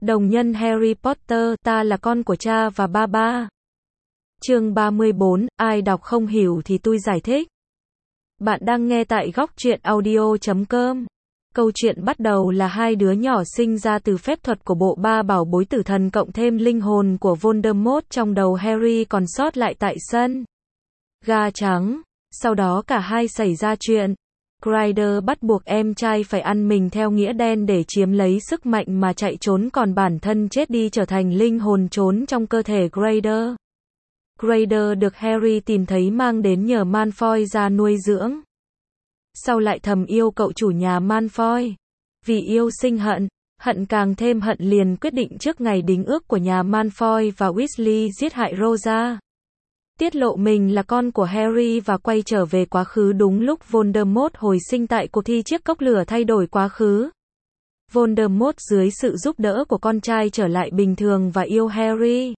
Đồng nhân Harry Potter, ta là con của cha và ba ba. Chương 34, ai đọc không hiểu thì tôi giải thích. Bạn đang nghe tại góc truyện audio.com. Câu chuyện bắt đầu là hai đứa nhỏ sinh ra từ phép thuật của bộ ba bảo bối tử thần cộng thêm linh hồn của Voldemort trong đầu Harry còn sót lại tại sân ga trắng. Sau đó cả hai xảy ra chuyện. Gryder bắt buộc em trai phải ăn mình theo nghĩa đen để chiếm lấy sức mạnh mà chạy trốn, còn bản thân chết đi trở thành linh hồn trốn trong cơ thể Gryder. Gryder được Harry tìm thấy mang đến nhờ Malfoy ra nuôi dưỡng. Sau lại thầm yêu cậu chủ nhà Malfoy. Vì yêu sinh hận, hận càng thêm hận liền quyết định trước ngày đính ước của nhà Malfoy và Weasley giết hại Rosa. Tiết lộ mình là con của Harry và quay trở về quá khứ đúng lúc Voldemort hồi sinh tại cuộc thi chiếc cốc lửa thay đổi quá khứ. Voldemort dưới sự giúp đỡ của con trai trở lại bình thường và yêu Harry.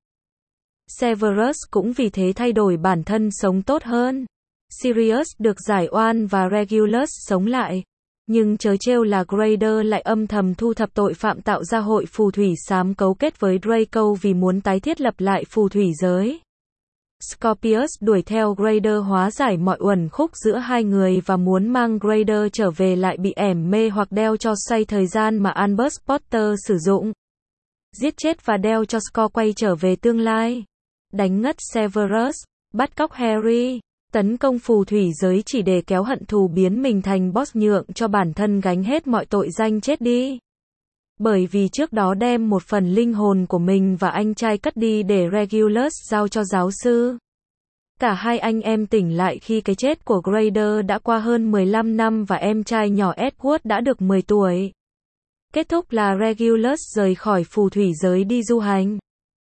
Severus cũng vì thế thay đổi bản thân sống tốt hơn. Sirius được giải oan và Regulus sống lại. Nhưng trớ trêu là Gryder lại âm thầm thu thập tội phạm tạo ra hội phù thủy xám cấu kết với Draco vì muốn tái thiết lập lại phù thủy giới. Scorpius đuổi theo Gryder hóa giải mọi uẩn khúc giữa hai người và muốn mang Gryder trở về lại bị ẻm mê hoặc đeo cho xoay thời gian mà Albus Potter sử dụng. Giết chết và đeo cho Scorpius quay trở về tương lai. Đánh ngất Severus, bắt cóc Harry, tấn công phù thủy giới chỉ để kéo hận thù biến mình thành boss nhượng cho bản thân gánh hết mọi tội danh chết đi. Bởi vì trước đó đem một phần linh hồn của mình và anh trai cất đi để Regulus giao cho giáo sư. Cả hai anh em tỉnh lại khi cái chết của Gryder đã qua hơn 15 năm và em trai nhỏ Edward đã được 10 tuổi. Kết thúc là Regulus rời khỏi phù thủy giới đi du hành.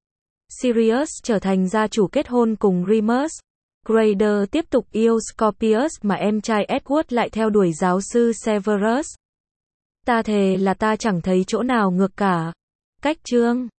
Sirius trở thành gia chủ kết hôn cùng Remus. Gryder tiếp tục yêu Scorpius mà em trai Edward lại theo đuổi giáo sư Severus. Ta thề là ta chẳng thấy chỗ nào ngược cả. Cách chương